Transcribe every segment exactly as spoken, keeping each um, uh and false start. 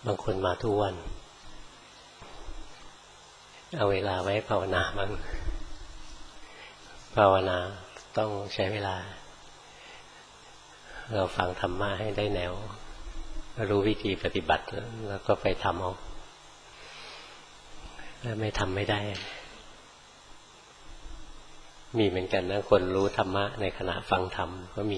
บางคนมาทุกวันเอาเวลาไว้ภาวนาบ้างภาวนาต้องใช้เวลาเราฟังธรรมะให้ได้แนวรู้วิธีปฏิบัติแล้วก็ไปทำเอาถ้าไม่ทำไม่ได้มีเหมือนกันนะคนรู้ธรรมะในขณะฟังธรรมก็มี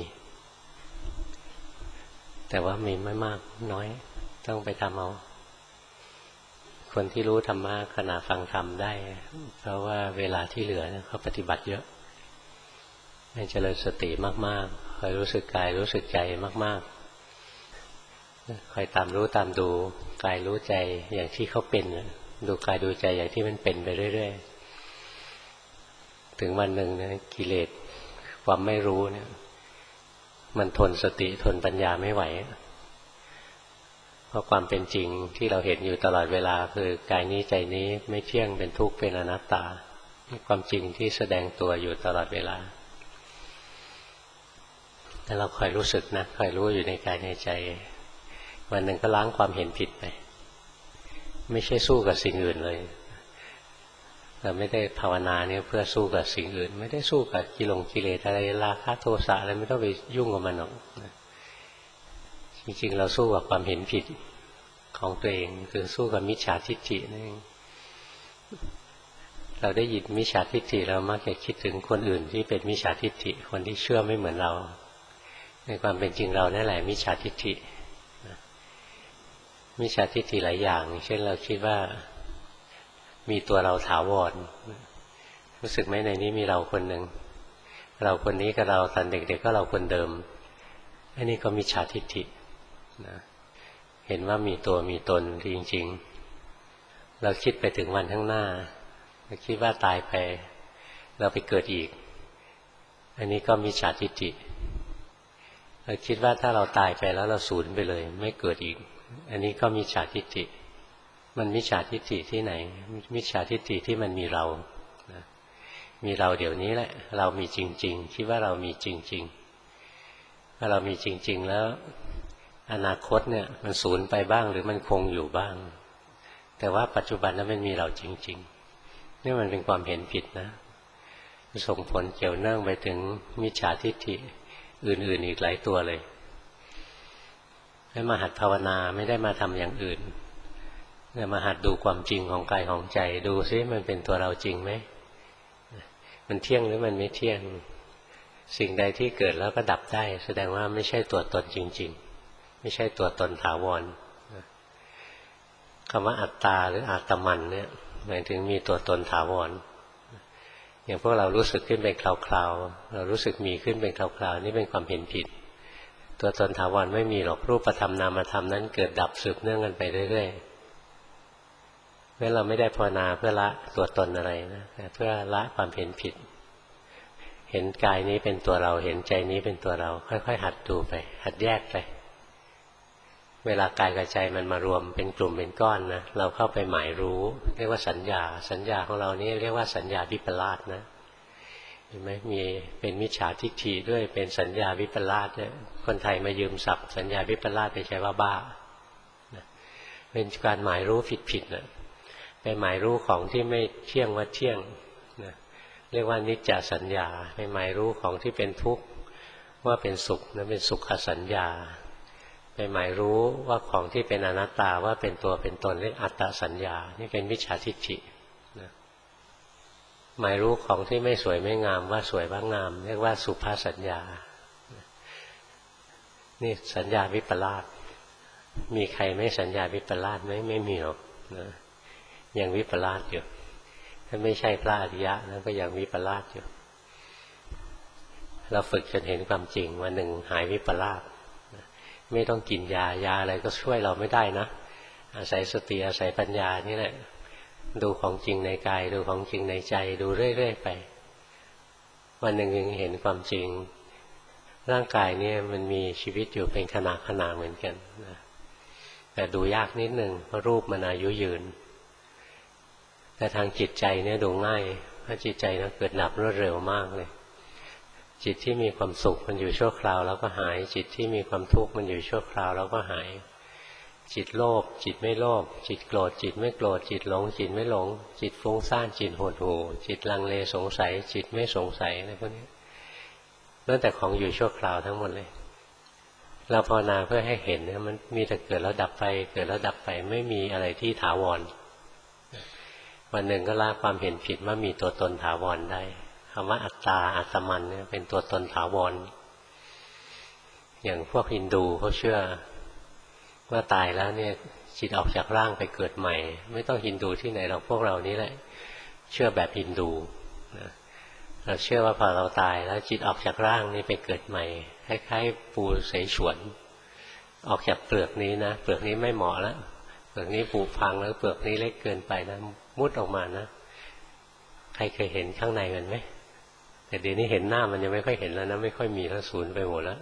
แต่ว่ามีไม่มากน้อยต้องไปทำเอาคนที่รู้ธรรมะขณะฟังธรรมได้เพราะว่าเวลาที่เหลือเขาปฏิบัติเยอะให้เจริญสติมากๆคอยรู้สึกกายรู้สึกใจมากๆคอยตามรู้ตามดูกายรู้ใจอย่างที่เขาเป็นดูกายดูใจอย่างที่มันเป็นไปเรื่อยๆถึงวันหนึ่งนะกิเลสความไม่รู้เนี่ยมันทนสติทนปัญญาไม่ไหวเพราะความเป็นจริงที่เราเห็นอยู่ตลอดเวลาคือกายนี้ใจนี้ไม่เที่ยงเป็นทุกข์เป็นอนัตตาความจริงที่แสดงตัวอยู่ตลอดเวลาแต่เราคอยรู้สึกนะคอยรู้อยู่ในกายในใจวันหนึ่งก็ล้างความเห็นผิดไปไม่ใช่สู้กับสิ่งอื่นเลยเราไม่ได้ภาวนาเนี่ยเพื่อสู้กับสิ่งอื่นไม่ได้สู้กับกิเลสกิเลสอะไรราคะโทสะอะไรไม่ต้องไปยุ่งกับมันหรอกจริงๆเราสู้กับความเห็นผิดของตัวเองคือสู้กับมิจฉาทิฏฐินั่นเองเราได้ยินมิจฉาทิฏฐิเรามักจะคิดถึงคนอื่นที่เป็นมิจฉาทิฏฐิคนที่เชื่อไม่เหมือนเราในความเป็นจริงเรานั่นแหละมิจฉาทิฏฐิมิจฉาทิฏฐิหลายอย่างเช่นเราคิดว่ามีตัวเราถาวรรู้สึกไหมในนี้มีเราคนหนึ่งเราคนนี้กับเราตอนเด็กๆ ก็เราคนเดิมอันนี้ก็มิจฉาทิฏฐินะเห็นว่ามีตัวมีตนจริงๆเราคิดไปถึงวันข้างหน้าเราคิดว่าตายไปเราไปเกิดอีกอันนี้ก็มิจฉาทิฏฐิเราคิดว่าถ้าเราตายไปแล้วเราสูญไปเลยไม่เกิดอีกอันนี้ก็มิจฉาทิฏฐิมันมิจฉาทิฏฐิที่ไหนมิจฉาทิฏฐิที่มันมีเรานะมีเราเดี๋ยวนี้แหละเรามีจริงๆคิดว่าเรามีจริงๆถ้าเรามีจริงๆแล้วอนาคตเนี่ยมันสูญไปบ้างหรือมันคงอยู่บ้างแต่ว่าปัจจุบันนั้นมันมีเราจริงๆนี่มันเป็นความเห็นผิดนะส่งผลเกี่ยวเนื่องไปถึงมิจฉาทิฏฐิอื่นๆอีกหลายตัวเลยให้มาหัดภาวนาไม่ได้มาทำอย่างอื่นเนี่ยมาหัดดูความจริงของกายของใจดูซิมันเป็นตัวเราจริงไหมมันเที่ยงหรือมันไม่เที่ยงสิ่งใดที่เกิดแล้วก็ดับได้แสดงว่าไม่ใช่ตัวตนจริงๆไม่ใช่ตัวตนถาวรคำว่าอัตตาหรืออาตมันเนี่ยหมายถึงมีตัวตนถาวรอย่างพวกเรารู้สึกขึ้นเป็นคราวๆเรารู้สึกมีขึ้นเป็นคราวๆนี่เป็นความเห็นผิดตัวตนถาวรไม่มีหรอกรูปธรรมนามธรรมนั้นเกิดดับสืบเนื่องกันไปเรื่อยๆเพราะเราไม่ได้ภาวนาเพื่อละตัวตนอะไรนะแต่เพื่อละความเห็นผิดเห็นกายนี้เป็นตัวเราเห็นใจนี้เป็นตัวเราค่อยๆหัดดูไปหัดแยกไปเวลากายกับใจมันมารวมเป็นกลุ่มเป็นก้อนนะเราเข้าไปหมายรู้เรียกว่าสัญญาสัญญาของเรานี่เรียกว่าสัญญาวิปลาสนะเห็นไหมมีเป็นมิจฉาทิฏฐิด้วยเป็นสัญญาวิปลาสเนี่ยคนไทยมายืมศัพท์สัญญาวิปลาสไปใช้ว่าบ้าเป็นการหมายรู้ผิดๆนะไปหมายรู้ของที่ไม่เที่ยงว่าเที่ยงนะเรียกว่านิจจสัญญาไปหมายรู้ของที่เป็นทุกข์ว่าเป็นสุขนั้นเป็นสุขสัญญาไปหมายรู้ว่าของที่เป็นอนัตตาว่าเป็นตัวเป็นตนเรียกอัตตสัญญานี่เป็นมิจฉาทิฏฐินะหมายรู้ของที่ไม่สวยไม่งามว่าสวยว่างามเรียกว่าสุภาสัญญานี่สัญญาวิปลาสมีใครไม่สัญญาวิปลาสไหมไม่มีหรอกนะยังวิปลาสอยู่ถ้าไม่ใช่พระอริยะนะก็ยังวิปลาสอยู่เราฝึกจนเห็นความจริงวันหนึ่งหายวิปลาสไม่ต้องกินยายาอะไรก็ช่วยเราไม่ได้นะอาศัยสติอาศัยปัญญานี่แหละดูของจริงในกายดูของจริงในใจดูเรื่อยๆไปวันหนึ่งเห็นความจริงร่างกายเนี่ยมันมีชีวิตอยู่เป็นขณะขณะเหมือนกันนะแต่ดูยากนิดหนึ่งเพราะรูปมันอายุยืนแต่ทางจิตใจเนี่ยดูง่ายเพราะจิตใจนะเกิดดับรวดเร็วมากเลยจิตที่มีความสุขมันอยู่ชั่วคราวแล้วก็หายจิตที่มีความทุกข์มันอยู่ชั่วคราวแล้วก็หายจิตโลภจิตไม่โลภจิตโกรธจิตไม่โกรธจิตหลงจิตไม่หลงจิตฟุ้งซ่านจิตหดหู่จิตลังเลสงสัยจิตไม่สงสัยอะไรพวกนี้นั่นแต่ของอยู่ชั่วคราวทั้งหมดเลยเราภาวนาเพื่อให้เห็นเนี่ยมันมีแต่เกิดแล้วดับไปเกิดแล้วดับไปไม่มีอะไรที่ถาวรวันหนึ่งก็ละความเห็นผิดว่ามีตัวตนถาวรได้คำว่าอัตตาอัตมันเนี่ยเป็นตัวตนถาวรอย่างพวกฮินดูเขาเชื่อว่าตายแล้วเนี่ยจิตออกจากร่างไปเกิดใหม่ไม่ต้องฮินดูที่ไหนเราพวกเรานี้แหละเชื่อแบบฮินดูนะเราเชื่อว่าพอเราตายแล้วจิตออกจากร่างนี้ไปเกิดใหม่คล้ายๆปูเสฉวนออกจากเปลือกนี้นะเปลือกนี้ไม่เหมาะแล้วเปลือกนี้ผุพังแล้วเปลือกนี้เล็กเกินไปนะมุดออกมานะใครเคยเห็นข้างในมันไหมแต่เดี๋ยวนี้เห็นหน้ามันยังไม่ค่อยเห็นแล้วนะไม่ค่อยมีแล้วสูญไปหมดแล้ว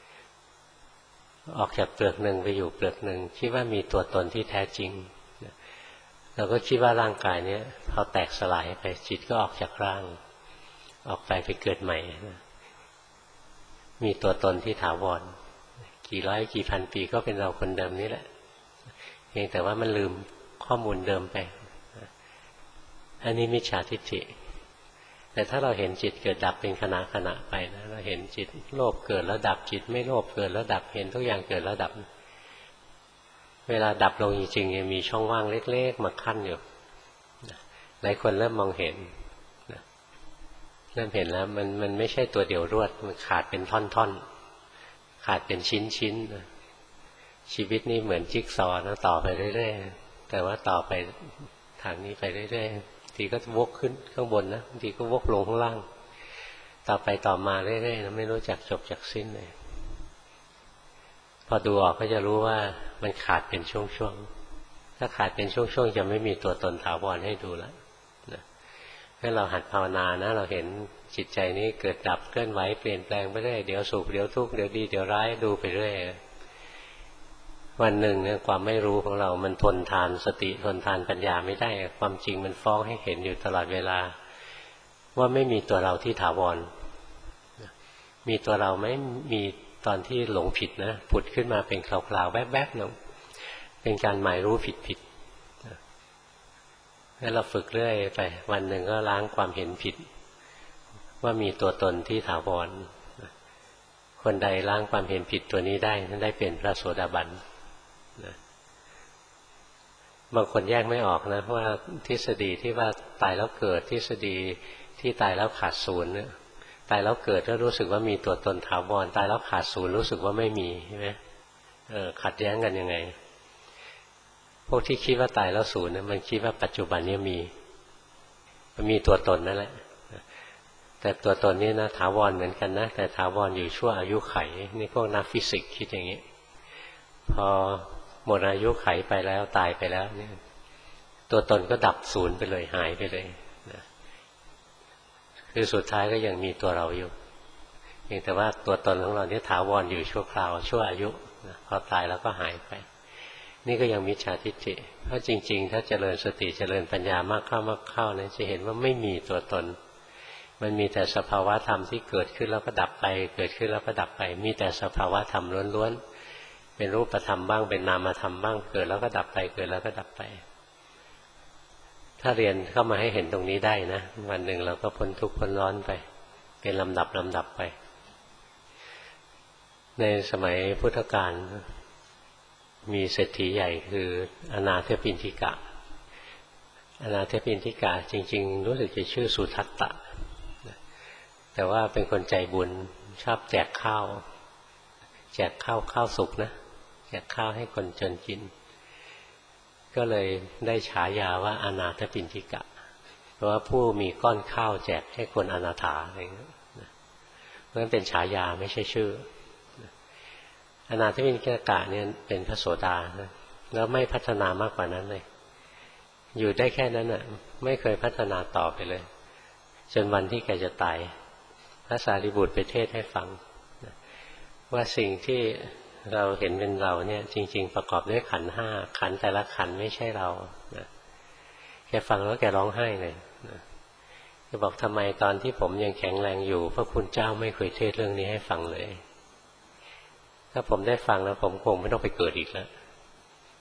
ออกจากเปลือกหนึ่งไปอยู่เปลือกหนึ่งคิดว่ามีตัวตนที่แท้จริงเราก็คิดว่าร่างกายนี้พอแตกสลายไปจิตก็ออกจากร่างออกไปไปเกิดใหม่มีตัวตนที่ถาวรกี่ร้อยกี่พันปีก็เป็นเราคนเดิมนี่แหละเพียงแต่ว่ามันลืมข้อมูลเดิมไปอันนี้มิจฉาทิฏฐิแต่ถ้าเราเห็นจิตเกิดดับเป็นขณะขณะไปนะเราเห็นจิตโลภเกิดแล้วดับจิตไม่โลภเกิดแล้วดับเห็นทุกอย่างเกิดแล้วดับเวลาดับลงจริงๆยังมีช่องว่างเล็กๆมาขั้นอยู่หลายคนเริ่มมองเห็นเริ่มเห็นแล้วมันมันไม่ใช่ตัวเดียวรวดมันขาดเป็นท่อนๆขาดเป็นชิ้นๆชีวิตนี้เหมือนจิ๊กซอว์นะต่อไปเรื่อยๆแต่ว่าต่อไปทางนี้ไปเรื่อยๆทีก็วกขึ้นข้างบนนะบางทีก็วกลงข้างล่างต่อไปต่อมาเรื่อยๆนะไม่รู้จักจบจักสิ้นเลยพอดูออกก็จะรู้ว่ามันขาดเป็นช่วงๆถ้าขาดเป็นช่วงๆจะไม่มีตัวตนถาวรให้ดูแล้วนะให้เราหัดภาวนานะเราเห็นจิตใจนี้เกิดดับเคลื่อนไหวเปลี่ยนแปลงไปเรื่อยเดี๋ยวสุขเดี๋ยวทุกข์เดี๋ยวดีเดี๋ยวร้ายดูไปเรื่อยวันหนึ่งเนี่ยความไม่รู้ของเรามันทนทานสติทนทานปัญญาไม่ได้ความจริงมันฟ้องให้เห็นอยู่ตลอดเวลาว่าไม่มีตัวเราที่ถาวรมีตัวเราไหมมีตอนที่หลงผิดนะผุดขึ้นมาเป็นคราวๆแวบๆหนึ่งเป็นการหมายรู้ผิดๆแล้วเราฝึกเรื่อยไปวันหนึ่งก็ล้างความเห็นผิดว่ามีตัวตนที่ถาวรคนใดล้างความเห็นผิดตัวนี้ได้นั้นได้เป็นพระโสดาบันบางคนแยกไม่ออกนะว่าทฤษฎีที่ว่าตายแล้วเกิดทฤษฎีที่ตายแล้วขาดศูนย์เนี่ยตายแล้วเกิดแล้วรู้สึกว่ามีตัวตนถาวรตายแล้วขาดศูนย์รู้สึกว่าไม่มีใช่ไหมเออขัดแย้งกันยังไงพวกที่คิดว่าตายแล้วศูนย์เนี่ยมันคิดว่าปัจจุบันนี้มีมันมีตัวตนนั่นแหละแต่ตัวตนนี้นะถาวรเหมือนกันนะแต่ถาวรอยู่ชั่วอายุไขนี่พวกนักฟิสิกส์คิดอย่างนี้พอหมดอายุไขไปแล้วตายไปแล้วเนี่ยตัวตนก็ดับศูนย์ไปเลยหายไปเลยนะคือสุดท้ายก็ยังมีตัวเราอยู่เพียงแต่ว่าตัวตนของเราเนี่ยถาวรอยู่ชั่วคราวชั่วอายุนะพอตายแล้วก็หายไปนี่ก็ยังมิจฉาทิฏฐิเพราะจริงๆถ้าเจริญสติเจริญปัญญามากเข้ามากเข้าเนี่ยจะเห็นว่าไม่มีตัวตนมันมีแต่สภาวะธรรมที่เกิดขึ้นแล้วก็ดับไปเกิดขึ้นแล้วก็ดับไปมีแต่สภาวะธรรมล้วนๆเป็นรูปธรรมบ้างเป็นนามธรรมบ้างเกิดแล้วก็ดับไปเกิดแล้วก็ดับไปถ้าเรียนเข้ามาให้เห็นตรงนี้ได้นะวันหนึ่งเราก็พ้นทุกข์พ้นร้อนไปเป็นลำดับลำดับไปในสมัยพุทธกาลมีเศรษฐีใหญ่คืออนาถปิณฑิกะอนาถปิณฑิกะจริงๆรู้สึกจะชื่อสุทัตตะแต่ว่าเป็นคนใจบุญชอบแจกข้าวแจกข้าวข้าวสุกนะแจกข้าวให้คนจนกินก็เลยได้ฉายาว่าอนาถปิณฑิกะเพราะว่าผู้มีก้อนข้าวแจกให้คนอนาถาอะไรอย่างเงี้ยเพราะฉะนั้นเป็นฉายาไม่ใช่ชื่ออนาถปิณฑิกะเนี่ยเป็นพระโสดานะแล้วไม่พัฒนามากกว่านั้นเลยอยู่ได้แค่นั้นน่ะไม่เคยพัฒนาต่อไปเลยจนวันที่แกจะตายพระสารีบุตรไปเทศให้ฟังว่าสิ่งที่เราเห็นเป็นเราเนี่ยจริงๆประกอบด้วยขันธ์ห้าขันธ์แต่ละขันธ์ไม่ใช่เรานะแกฟังแล้วแกร้องไห้เลยนะแกบอกทำไมตอนที่ผมยังแข็งแรงอยู่พระคุณเจ้าไม่เคยเทศเรื่องนี้ให้ฟังเลยถ้าผมได้ฟังแล้วผมคงไม่ต้องไปเกิดอีกแล้ว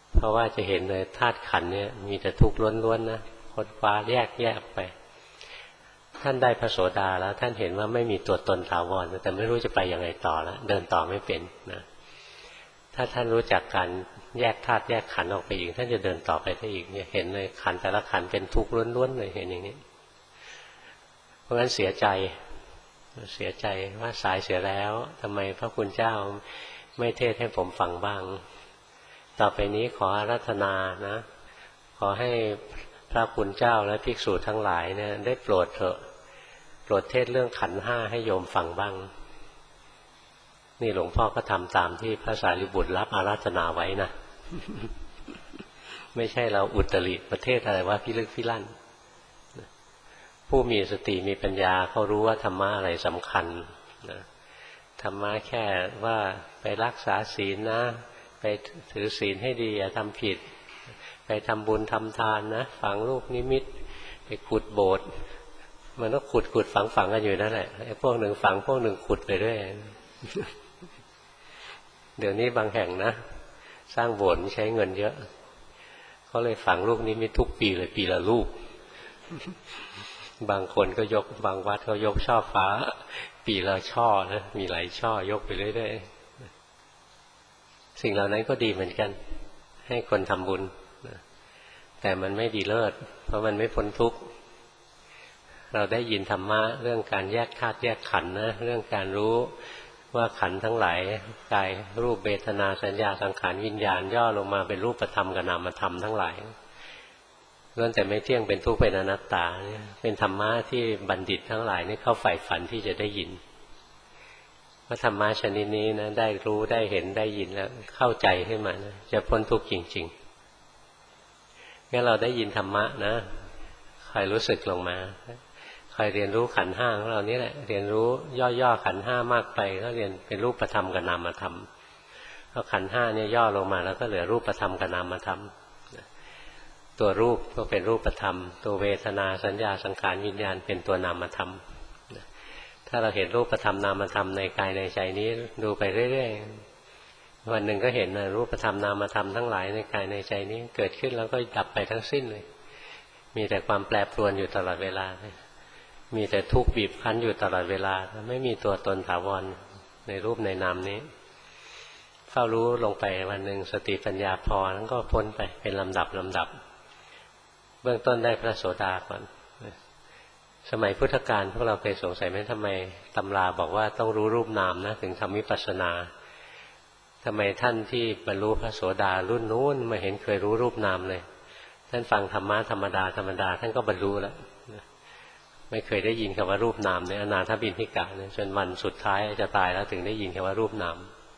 เพราะว่าจะเห็นเลยธาตุขันธ์เนี่ยมีแต่ทุกข์ล้วนๆนะค้นคว้าแยกแยกไปท่านได้พระโสดาแล้วท่านเห็นว่าไม่มีตัวตนถาวรแต่ไม่รู้จะไปยังไงต่อแล้วเดินต่อไม่เป็นนะถ้าท่านรู้จักการแยกธาตุแยกขันธ์ออกไปอีกท่านจะเดินต่อไปได้อีกเนี่ยเห็นเลยขันธ์แต่ละขันธ์เป็นทุกข์ล้วนๆเลยเห็นอย่างนี้เพราะงั้นเสียใจเสียใจว่าสายเสียแล้วทำไมพระคุณเจ้าไม่เทศให้ผมฟังบ้างต่อไปนี้ขออาราธนานะขอให้พระคุณเจ้าและภิกษุทั้งหลายเนี่ยได้โปรดเถอะโปรดเทศเรื่องขันธ์ห้าให้โยมฟังบ้างนี่หลวงพ่อก็ทำตามที่พระสารีบุตรรับอาราธนาไว้นะ ไม่ใช่เราอุตริประเทศอะไรว่าพิลึกพิลั่นผู้มีสติมีปัญญาเขารู้ว่าธรรมะอะไรสำคัญนะธรรมะแค่ว่าไปรักษาศีลนะไปถือศีลให้ดีอย่าทำผิดไปทำบุญทำทานนะฝังลูกนิมิตไปขุดโบสถ์มันก็ขุดขุดฝังฝังกันอยู่นั่นแหละไอ้พวกหนึ่งฝังพวกหนึ่งขุดไปด้วย เดี๋ยวนี้บางแห่งนะสร้างโบสถ์ใช้เงินเยอะเขาเลยฝังลูกนิมิตทุกปีเลยปีละลูก บางคนก็ยกบางวัดก็ยกช่อฟ้าปีละช่อนะมีหลายช่อยกไปเรื่อยๆสิ่งเหล่านั้นก็ดีเหมือนกันให้คนทำบุญแต่มันไม่ดีเลิศเพราะมันไม่พ้นทุกข์เราได้ยินธรรมะเรื่องการแยกธาตุแยกขันธ์นะเรื่องการรู้ว่าขันธ์ทั้งหลายกายรูปเวทนาสัญญาสังขารวิญญาณย่อลงมาเป็นรูปธรรมกับนามธรรมทั้งหลายล้วนแต่ไม่เที่ยงเป็นทุกข์เป็นอนัตตาเป็นธรรมะที่บัณฑิตทั้งหลายนี่เข้าใฝ่ฝันที่จะได้ยินว่าธรรมะชนิดนี้นะได้รู้ได้เห็นได้ยินแล้วเข้าใจขึ้นมานะจะพ้นทุกข์จริงๆงั้นเราได้ยินธรรมะนะคอยรู้สึกลงมาคอยเรียนรู้ขันธ์ห้าของเรานี่แหละเรียนรู้ย่อๆขันธ์ห้ามากไปก็เรียนเป็นรูปธรรมกับนามธรรมพอขันธ์ห้าเนี่ยย่อลงมาแล้วก็เหลือรูปธรรมกับนามธรรมตัวรูปก็เป็นรูปธรรมตัวเวทนาสัญญาสังขารวิญญาณเป็นตัวนามธรรมถ้าเราเห็นรูปธรรมนามธรรมในกายในใจนี้ดูไปเรื่อยๆวันหนึ่งก็เห็นนะรูปธรรมนามธรรมทั้งหลายในกายในใจนี้เกิดขึ้นแล้วก็ดับไปทั้งสิ้นเลยมีแต่ความแปรปรวนอยู่ตลอดเวลามีแต่ทุกข์บีบคั้นอยู่ตลอดเวลาไม่มีตัวตนถาวรในรูปในนามนี้เฝ้ารู้ลงไปวันหนึ่งสติปัญญาพอนั้นก็พ้นไปเป็นลำดับลำดับเบื้องต้นได้พระโสดาก่อนสมัยพุทธกาลพวกเราเคยสงสัยไหมทำไมตำราบอกว่าต้องรู้รูปนามนะถึงทำวิปัสสนาทำไมท่านที่บรรลุพระโสดารุ่นนู้นไม่เห็นเคยรู้รูปนามเลยท่านฟังธรรมะธรรมดาธรรมดาท่านก็บรรลุแล้วไม่เคยได้ยินคำว่ารูปนามในอนาถบิณฑิกะจนวันสุดท้ายจะตายแล้วถึงได้ยินคำว่ารูปนาม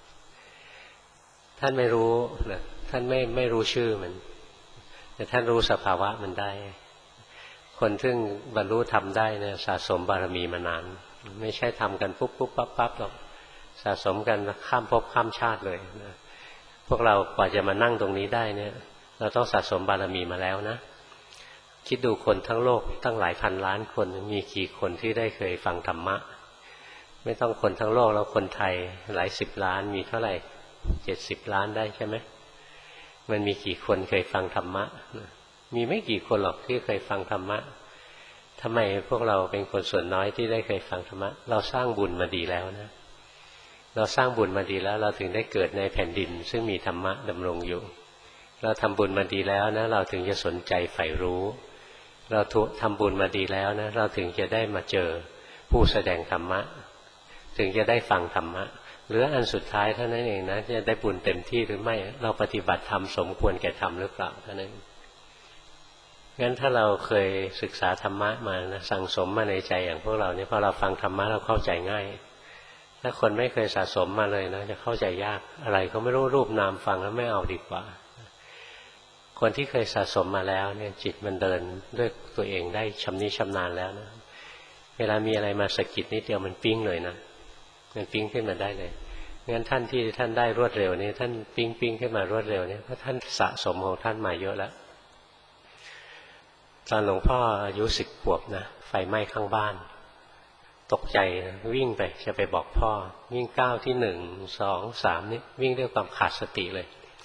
ท่านไม่รู้นะท่านไม่ไม่รู้ชื่อมันแต่ท่านรู้สภาวะมันได้คนซึ่งบรรลุธรรมได้เนี่ยสะสมบารมีมานานไม่ใช่ทำกันปุ๊บปุ๊บปั๊บปั๊บหรอกสะสมกันข้ามภพข้ามชาติเลยนะพวกเรากว่าจะมานั่งตรงนี้ได้เนี่ยเราต้องสะสมบารมีมาแล้วนะคิดดูคนทั้งโลกตั้งหลายพันล้านคนมีกี่คนที่ได้เคยฟังธรรมะไม่ต้องคนทั้งโลกแล้วคนไทยหลายสิบล้านมีเท่าไหร่เจ็ดสิบล้านได้ใช่ไหมมันมีกี่คนเคยฟังธรรมะมีไม่กี่คนหรอกที่เคยฟังธรรมะทำไมพวกเราเป็นคนส่วนน้อยที่ได้เคยฟังธรรมะเราสร้างบุญมาดีแล้วนะเราสร้างบุญมาดีแล้วเราถึงได้เกิดในแผ่นดินซึ่งมีธรรมะดำรงอยู่เราทำบุญมาดีแล้วนะเราถึงจะสนใจใฝ่รู้เราทำบุญมาดีแล้วนะเราถึงจะได้มาเจอผู้แสดงธรรมะถึงจะได้ฟังธรรมะหรืออันสุดท้ายเท่านั้นเองนะจะได้บุญเต็มที่หรือไม่เราปฏิบัติธรรมสมควรแก่ธรรมหรือเปล่าเท่านั้นงั้นถ้าเราเคยศึกษาธรรมะมานะสั่งสมมาในใจอย่างพวกเราเนี่ยพอเราฟังธรรมะเราเข้าใจง่ายถ้าคนไม่เคยสะสมมาเลยนะจะเข้าใจยากอะไรเขาไม่รู้รูปนามฟังแล้วไม่เอาดีกว่าคนที่เคยสะสมมาแล้วเนี่ยจิตมันเดินด้วยตัวเองได้ชำนิชำนาญแล้วนะเวลามีอะไรมาสะกิดนิดเดียวมันปิ้งเลยนะมันปิ้งขึ้นมาได้เลยงั้นท่านที่ท่านได้รวดเร็วนี่ท่านปิ้งปิ้งขึ้นมารวดเร็วเนี่ยเพราะท่านสะสมของท่านมาเยอะแล้วตอนหลวงพ่ออายุสิบขวบนะไฟไหม้ข้างบ้านตกใจนะวิ่งไปจะไปบอกพ่อวิ่งก้าวที่หนึ่งสองสามนี่วิ่งด้วยความขาดสติเลย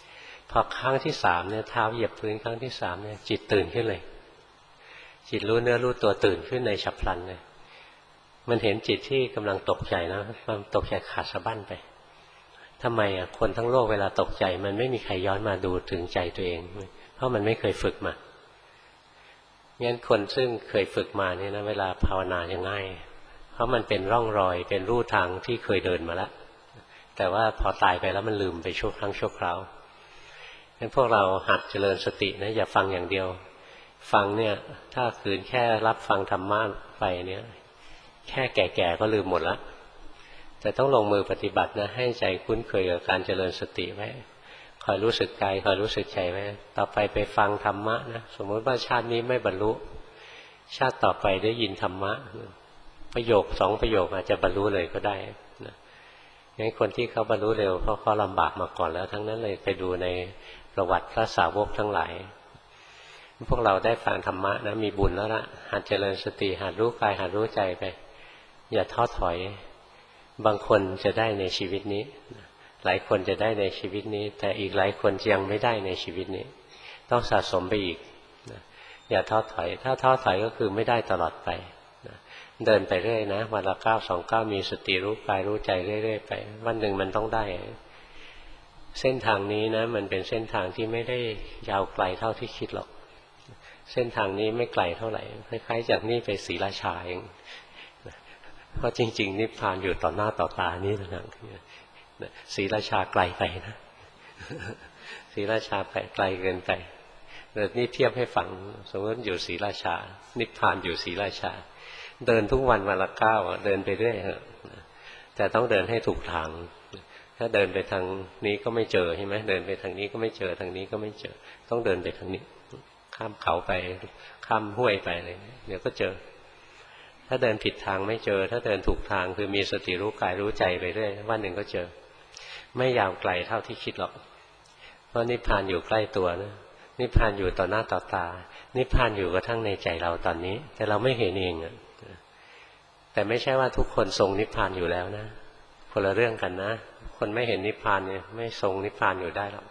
พอครั้งที่สามเนี่ยเท้าเหยียบพื้นครั้งที่สามเนี่ยจิตตื่นขึ้นเลยจิตรู้เนื้อรู้ตัวตื่นขึ้นในฉับพลันเลยมันเห็นจิตที่กำลังตกใจนะมันตกใจขาดสะบั้นไปทำไมอ่ะคนทั้งโลกเวลาตกใจมันไม่มีใครย้อนมาดูถึงใจตัวเองเพราะมันไม่เคยฝึกมางั้นคนซึ่งเคยฝึกมาเนี่ยนะเวลาภาวนาจะง่ายเพราะมันเป็นร่องรอยเป็นรูทางที่เคยเดินมาแล้วแต่ว่าพอตายไปแล้วมันลืมไปชั่วครั้งชั่วคราวงั้นพวกเราหัดเจริญสตินะอย่าฟังอย่างเดียวฟังเนี่ยถ้าคืนแค่รับฟังธรรมะไปเนี่ยแค่แก่ๆก็ลืมหมดแล้วแต่ต้องลงมือปฏิบัตินะให้ใจคุ้นเคยกับการเจริญสติไว้คอยรู้สึกกายคอยรู้สึกใจไว้ต่อไปไปฟังธรรมะนะสมมติว่าชาตินี้ไม่บรรลุชาติต่อไปได้ยินธรรมะประโยคสองประโยคอาจจะบรรลุเลยก็ได้นะงั้นคนที่เขาบรรลุเร็วเพราะเขาลำบากมาก่อนแล้วทั้งนั้นเลยไปดูในประวัติพระสาวกทั้งหลายพวกเราได้ฟังธรรมะนะมีบุญแล้วละหัดเจริญสติหัดรู้กายหัดรู้ใจไปอย่าท้อถอยบางคนจะได้ในชีวิตนี้หลายคนจะได้ในชีวิตนี้แต่อีกหลายคนยังไม่ได้ในชีวิตนี้ต้องสะสมไปอีกอย่าท้อถอยถ้าท้อถอยก็คือไม่ได้ตลอดไปเดินไปเรื่อยนะวันละเก้าสองเก้ามีสติรู้กายรู้ใจเรื่อยๆไปวันหนึ่งมันต้องได้เส้นทางนี้นะมันเป็นเส้นทางที่ไม่ได้ยาวไกลเท่าที่คิดหรอกเส้นทางนี้ไม่ไกลเท่าไหร่คล้ายๆจากนี่ไปศรีราชาเองเพราะจริงๆนิพพานอยู่ต่อหน้าต่อตานี่นะศรีราชาไกลไปนะศรีราชาไปไกลเกินไปแต่นี่เทียบให้ฟังสมมติอยู่ศรีราชานิพพานอยู่ศรีราชาเดินทุกวันวันละก้าวเดินไปเรื่อยแต่ต้องเดินให้ถูกทางถ้าเดินไปทางนี้ก็ไม่เจอใช่ไหมเดินไปทางนี้ก็ไม่เจอทางนี้ก็ไม่เจอต้องเดินไปทางนี้ข้ามเขาไปข้ามห้วยไปอะไรเดี๋ยวก็เจอถ้าเดินผิดทางไม่เจอถ้าเดินถูกทางคือมีสติรู้กายรู้ใจไปเรื่อยวันหนึ่งก็เจอไม่ยาวไกลเท่าที่คิดหรอกเพราะนิพพานอยู่ใกล้ตัวนะนิพพานอยู่ต่อหน้าต่อตานิพพานอยู่กระทั่งในใจเราตอนนี้แต่เราไม่เห็นเองอ่ะแต่ไม่ใช่ว่าทุกคนทรงนิพพานอยู่แล้วนะคนละเรื่องกันนะคนไม่เห็นนิพพานเนี่ยไม่ทรงนิพพานอยู่ได้หรอก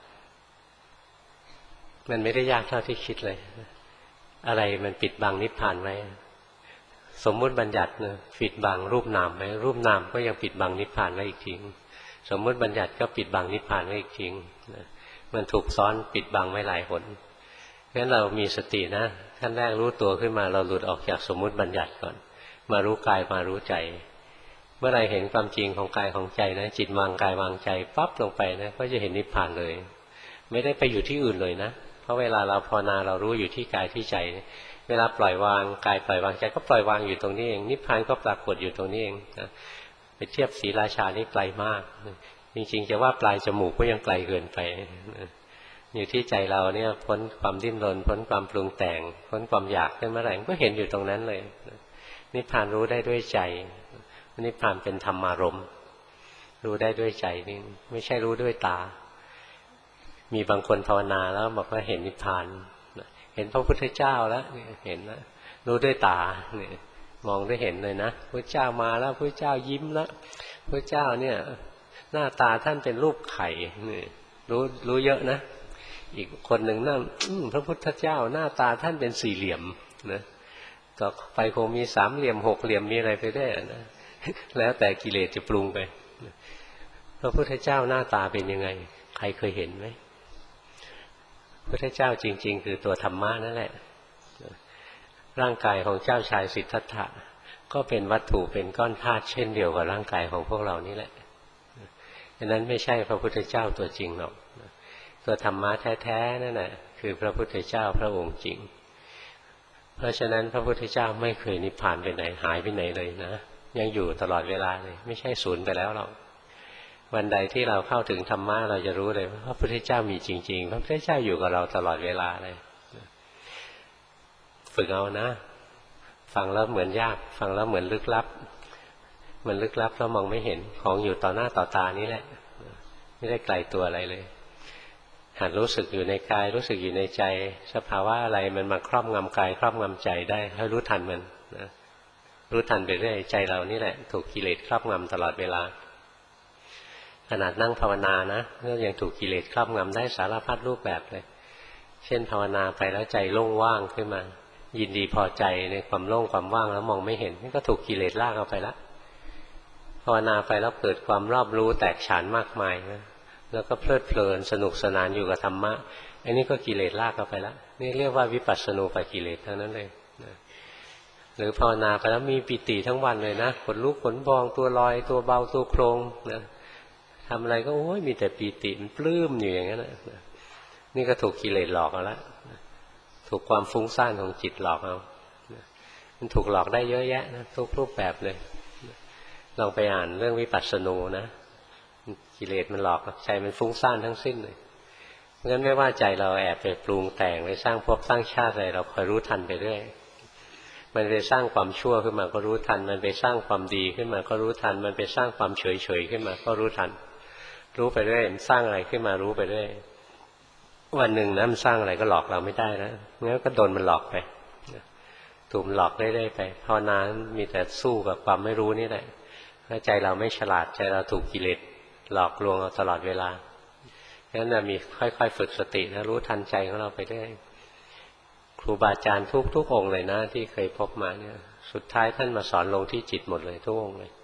มันไม่ได้ยากเท่าที่คิดเลยอะไรมันปิดบังนิพพานไว้สมมุติบัญญัตินะปิดบังรูปนามไว้รูปนามก็ยังปิดบังนิพพานไว้อีกทีสมมุติบัญญัติก็ปิดบังนิพพานไว้อีกทีมันถูกซ้อนปิดบังไว้หลายหนงั้นเรามีสตินะขั้นแรกรู้ตัวขึ้นมาเราหลุดออกจากสมมุติบัญญัติก่อนมารู้กายมารู้ใจเมื่อไรเห็นความจริงของกายของใจนะจิตวางกายวางใจปั๊บลงไปนะก็จะเห็นนิพพานเลยไม่ได้ไปอยู่ที่อื่นเลยนะเพราะเวลาเราภาวนาเรารู้อยู่ที่กายที่ใจเวลาปล่อยวางกายปล่อยวางใจก็ปล่อยวางอยู่ตรงนี้เองนิพพานก็ปรากฏอยู่ตรงนี้เองนะไปเทียบศรีราชานี่ไกลมากจริงๆจะว่าปลายจมูกก็ยังไกลเกินไปอยู่ที่ใจเราเนี่ยพ้นความดิ้นรนพ้นความปรุงแต่งพ้นความอยากขึ้นเมื่อไหร่ก็เห็นอยู่ตรงนั้นเลยนิพพานรู้ได้ด้วยใจนิพพานเป็นธรรมารมณ์รู้ได้ด้วยใจนี่ไม่ใช่รู้ด้วยตามีบางคนภาวนาแล้วบอกว่าเห็นนิพพานเห็นพระพุทธเจ้าแล้วเห็นแล้วรู้ด้วยตาเนี่ยมองได้เห็นเลยนะพระเจ้ามาแล้วพระเจ้ายิ้มแล้วพระเจ้าเนี่ยหน้าตาท่านเป็นรูปไข่นี่รู้รู้เยอะนะอีกคนหนึ่งนั่นพระพุทธเจ้าหน้าตาท่านเป็นสี่เหลี่ยมนะต่อไปคงมีสามเหลี่ยมหกเหลี่ยมมีอะไรไปได้นะแล้วแต่กิเลสจะปรุงไปพระพุทธเจ้าหน้าตาเป็นยังไงใครเคยเห็นไหมพระพุทธเจ้าจริงๆคือตัวธรรมะนั่นแหละร่างกายของเจ้าชายสิทธัตถะก็เป็นวัตถุเป็นก้อนธาตุเช่นเดียวกับร่างกายของพวกเรานี่แหละดังนั้นไม่ใช่พระพุทธเจ้าตัวจริงหรอกตัวธรรมะแท้ๆนั่นแหละคือพระพุทธเจ้าพระองค์จริงเพราะฉะนั้นพระพุทธเจ้าไม่เคยนิพพานไปไหนหายไปไหนเลยนะยังอยู่ตลอดเวลาเลยไม่ใช่สูญไปแล้วหรอกวันใดที่เราเข้าถึงธรรมะเราจะรู้เลยว่าพระพุทธเจ้ามีจริงๆพระพุทธเจ้าอยู่กับเราตลอดเวลาเลยฝึกเอานะฟังแล้วเหมือนยากฟังแล้วเหมือนลึกลับมันลึกลับแล้วมองไม่เห็นของอยู่ต่อหน้าต่อตานี่แหละไม่ได้ไกลตัวอะไรเลยหัดรู้สึกอยู่ในกายรู้สึกอยู่ในใจสภาวะอะไรมันมาครอบงำกายครอบงำใจได้ให้รู้ทันมันนะรู้ทันไปเรื่อยใจเรานี่แหละถูกกิเลสครอบงำตลอดเวลาขนาดนั่งภาวนานะก็ยังถูกกิเลสครอบงำได้สารพัดรูปแบบเลยเช่นภาวนาไปแล้วใจโล่งว่างขึ้นมายินดีพอใจในความโล่งความว่างแล้วมองไม่เห็นนี่ก็ถูกกิเลสลากเอาไปละภาวนาไปแล้วเกิดความรอบรู้แตกฉานมากมายนะแล้วก็เพลิดเพลินสนุกสนานอยู่กับธรรมะอันนี้ก็กิเลสลากเอาไปละนี่เรียกว่าวิปัสสนูปกิเลสเท่านั้นเลยนะหรือภาวนาไปแล้วมีปิติทั้งวันเลยนะขนลุกขนพองตัวลอยตัวเบาตัวโครงนะทำอะไรก็โอ้ยมีแต่ปิติมันปลื้มอยู่อย่างนั้นนะนี่ก็ถูกกิเลสหลอกเอาละถูกความฟุ้งซ่านของจิตหลอกเอามันถูกหลอกได้เยอะแยะนะทุกรูปแบบเลยลองไปอ่านเรื่องวิปัสสนูนะกิเลสมันหลอกใจมันฟุ้งซ่านทั้งสิ้นเลยเพราะฉะนั้นไม่ว่าใจเราแอบไปปรุงแต่งไปสร้างภพสร้างชาติอะไรเราคอยรู้ทันไปเรื่อยมันไปสร้างความชั่วขึ้นมาก็รู้ทันมันไปสร้างความดีขึ้นมาก็รู้ทันมันไปสร้างความเฉยเฉยขึ้นมาก็รู้ทันรู้ไปเรื่อยมันสร้างอะไรขึ้นมารู้ไปเรื่อยวันหนึ่งนะมันสร้างอะไรก็หลอกเราไม่ได้นะงั้นก็โดนมันหลอกไปถูกมันหลอกได้ๆไปภาวนามีแต่สู้กับความไม่รู้นี่แหละถ้าใจเราไม่ฉลาดใจเราถูกกิเลสหลอกลวงเราตลอดเวลางั้นเรามีค่อยๆฝึกสตินะรู้ทันใจของเราไปเรื่อยครูบาอาจารย์ทุกๆองค์เลยนะที่เคยพบมาเนี่ยสุดท้ายท่านมาสอนลงที่จิตหมดเลยทุกองค์เลย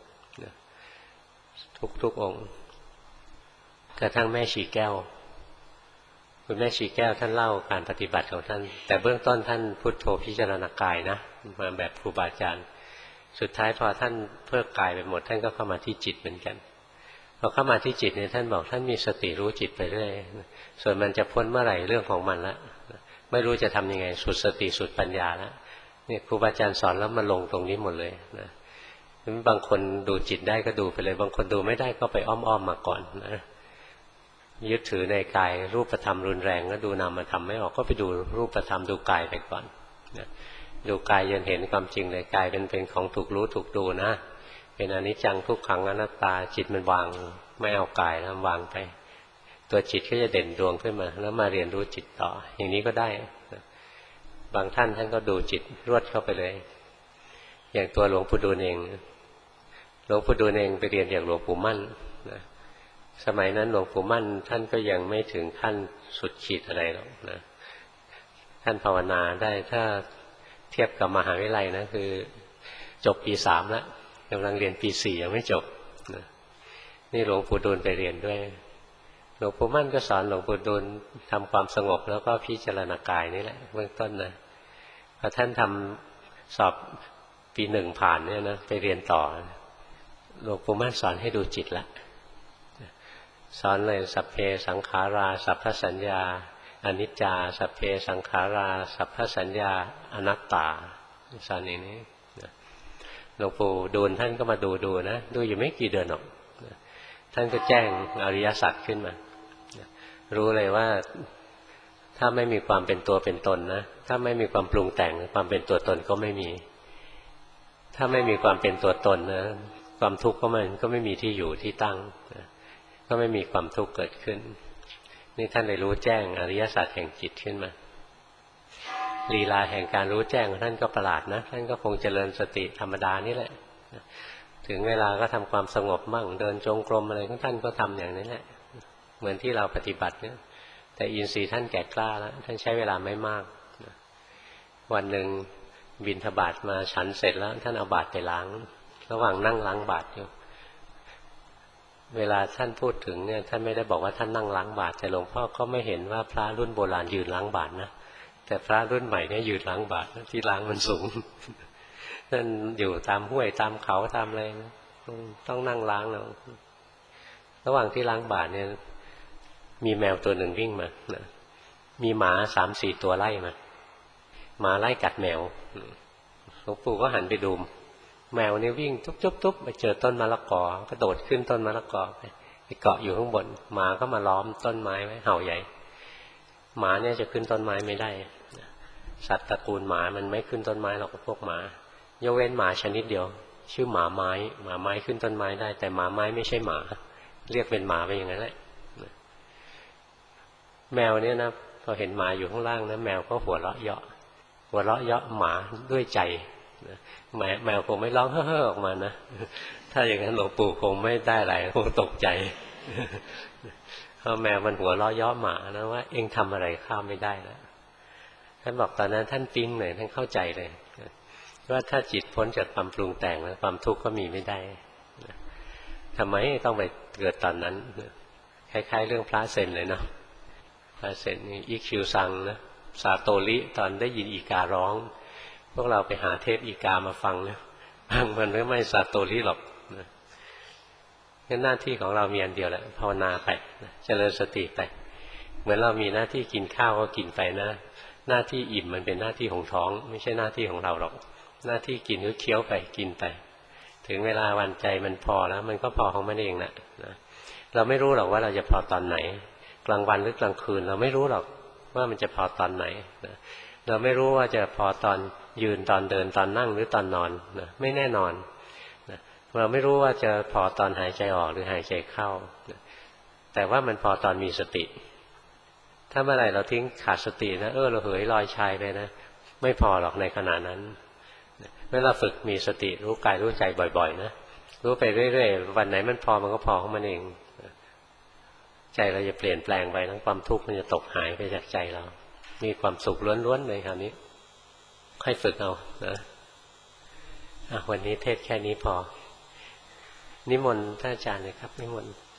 ทุกๆองค์กระทั่งแม่ชีแก้วคุณแม่ชีแก้วท่านเล่าการปฏิบัติของท่านแต่เบื้องต้นท่านพุทโธพิจารณากายนะมาแบบครูบาอาจารย์สุดท้ายพอท่านเพิกกายไปหมดท่านก็เข้ามาที่จิตเหมือนกันพอเข้ามาที่จิตเนี่ยท่านบอกท่านมีสติรู้จิตไปเรื่อยส่วนมันจะพ้นเมื่อไหร่เรื่องของมันละไม่รู้จะทำยังไงสุดสติสุดปัญญาแล้วเนี่ยครูบาอาจารย์สอนแล้วมาลงตรงนี้หมดเลยนะบางคนดูจิตได้ก็ดูไปเลยบางคนดูไม่ได้ก็ไปอ้อมๆมาก่อนนะยึดถือในกายรูปธรรมรุนแรงก็ดูนามธรรมไม่ออกก็ไปดูรูปธรรมดูกายไปก่อนนะดูกายจนเห็นความจริงเลยกายเป็นเป็นของถูกรู้ถูกดูนะเป็นอนิจจังทุกขังอนัตตาจิตมันวางไม่เอากายแล้ววางไปตัวจิตก็จะเด่นดวงขึ้นมาแล้วมาเรียนรู้จิตต่ออย่างนี้ก็ได้นะบางท่านท่านก็ดูจิตรวดเข้าไปเลยอย่างตัวหลวงปู่ดูลเองหลวงปู่ดูลเองไปเรียนอย่างหลวงปู่มั่นนะสมัยนั้นหลวงปู่มั่นท่านก็ยังไม่ถึงขั้นสุดขีดอะไรหรอกนะท่านภาวนาได้ถ้าเทียบกับมหาวิทยาลัยนะคือจบปีสามแล้วกำลังเรียนปีสี่ยังไม่จบนะนี่หลวงปู่ดูลไปเรียนด้วยหลวงปู่มั่นก็สอนหลวงปู่ดูลทำความสงบแล้วก็พิจารณากายนี่แหละเบื้องต้นนะพอท่านทำสอบปีหนึ่งผ่านเนี่ยนะไปเรียนต่อหลวงปู่มั่นสอนให้ดูจิตละสอนเลยสัพเพสังขาราสัพพสัญญาอนิจจาสัพเพสังขาราสัพพสัญญาอนัตตาสอนอย่างนี้หลวงปู่ดูลท่านก็มาดูดูนะดูอยู่ไม่กี่เดือนหรอกท่านก็แจ้งอริยสัจขึ้นมารู้เลยว่าถ้าไม่มีความเป็นตัวเป็นตนนะถ้าไม่มีความปรุงแต่งความเป็นตัวตนก็ไม่มีถ้าไม่มีความเป็นตัวตนนะความทุกข์ก็มันก็ไม่มีที่อยู่ที่ตั้งก็ไม่มีความทุกข์เกิดขึ้นนี่ท่านได้รู้แจ้งอริยสัจแห่งจิตขึ้นมาลีลาแห่งการรู้แจ้งของท่านก็ประหลาดนะท่านก็คงเจริญสติธรรมดานี่แหละถึงเวลาก็ทำความสงบมั่งเดินจงกรมอะไรของท่านก็ทำอย่างนี้แหละเหมือนที่เราปฏิบัติเนี่ยแต่อินทรีย์ท่านแก่กล้าแล้วท่านใช้เวลาไม่มากวันหนึ่งบิณฑบาตมาฉันเสร็จแล้วท่านเอาบาตรไปล้างระหว่างนั่งล้างบาตรอยู่เวลาท่านพูดถึงเนี่ยท่านไม่ได้บอกว่าท่านนั่งล้างบาตรแต่หลวงพ่อก็ไม่เห็นว่าพระรุ่นโบราณยืนล้างบาตรนะแต่พระรุ่นใหม่เนี่ยยืนล้างบาตรที่ล้างมันสูงนั่นอยู่ตามห้วยตามเขาตามอะไรต้องนั่งล้างแล้วระหว่างที่ล้างบาตรเนี่ยมีแมวตัวหนึ่งวิ่งมานะมีหมาสามสี่ตัวไล่มาหมาไล่กัดแมวหลวงปู่ก็หันไปดูแมวเนี่ยวิ่งทุบๆๆไปเจอต้นมะละกอกระโดดขึ้นต้นมะละกอไปเกาะอยู่ข้างบนหมาก็มาล้อมต้นไม้ไว้เห่าใหญ่หมาเนี่ยจะขึ้นต้นไม้ไม่ได้สัตว์ตระกูลหมามันไม่ขึ้นต้นไม้หรอกพวกหมายกเว้นหมาชนิดเดียวชื่อหมาไม้หมาไม้ขึ้นต้นไม้ได้แต่หมาไม้ไม่ใช่หมาเรียกเป็นหมาไปอย่างนั้นแหละแมวเนี่ยนะพอเห็นหมาอยู่ข้างล่างนะแมวก็หัวเราะเยาะหัวเราะเยาะหมาด้วยใจแมวแมวคงไม่ร้องเฮ่อๆออกมานะถ้าอย่างนั้นหลวงปู่คงไม่ได้อะไรคงตกใจเพราะแมวมันหัวเราะย่อหมานะว่าเอ็งทำอะไรข้าไม่ได้แล้วท่านบอกตอนนั้นท่านปิ๊งเลยท่านเข้าใจเลยว่าถ้าจิตพ้นจากความปรุงแต่งแล้วความทุกข์ก็มีไม่ได้ทำไมต้องไปเกิดตอนนั้นคล้ายๆเรื่องพระเซนเลยเนาะพระเซนนี่อิคิวซังนะซาโตริตอนได้ยินอีการ้องพวกเราไปหาเทปอีกามาฟังเนี่ยฟังมันไม่ซาโตริหรอกนะงั้นหน้าที่ของเรามีอันเดียวแหละภาวนาไปเจริญสติไปเหมือนเรามีหน้าที่กินข้าวก็กินไปนะหน้าที่อิ่มมันเป็นหน้าที่ของท้องไม่ใช่หน้าที่ของเราหรอกหน้าที่กินก็เคี้ยวไปกินไปถึงเวลาวันใจมันพอแล้วมันก็พอของมันเองนะนะเราไม่รู้หรอกว่าเราจะพอตอนไหนกลางวันหรือกลางคืนเราไม่รู้หรอกว่ามันจะพอตอนไหนนะเราไม่รู้ว่าจะพอตอนยืนตอนเดินตอนนั่งหรือตอนนอนนะไม่แน่นอนนะเราไม่รู้ว่าจะพอตอนหายใจออกหรือหายใจเข้านะแต่ว่ามันพอตอนมีสติถ้าเมื่อไหร่เราทิ้งขาดสตินะเออเราเหยลอยชายไปนะไม่พอหรอกในขณะนั้นเมื่อเราฝึกมีสติรู้กายรู้ใจบ่อยๆนะรู้ไปเรื่อยๆวันไหนมันพอมันก็พอของมันเองใจเราจะเปลี่ยนแปลงไปทั้งความทุกข์มันจะตกหายไปจากใจเรามีความสุขล้วนๆเลยคราวนี้ค่อยฝึกเอานะวันนี้เทศแค่นี้พอนิมนต์ท่านอาจารย์เลยครับนิมนต์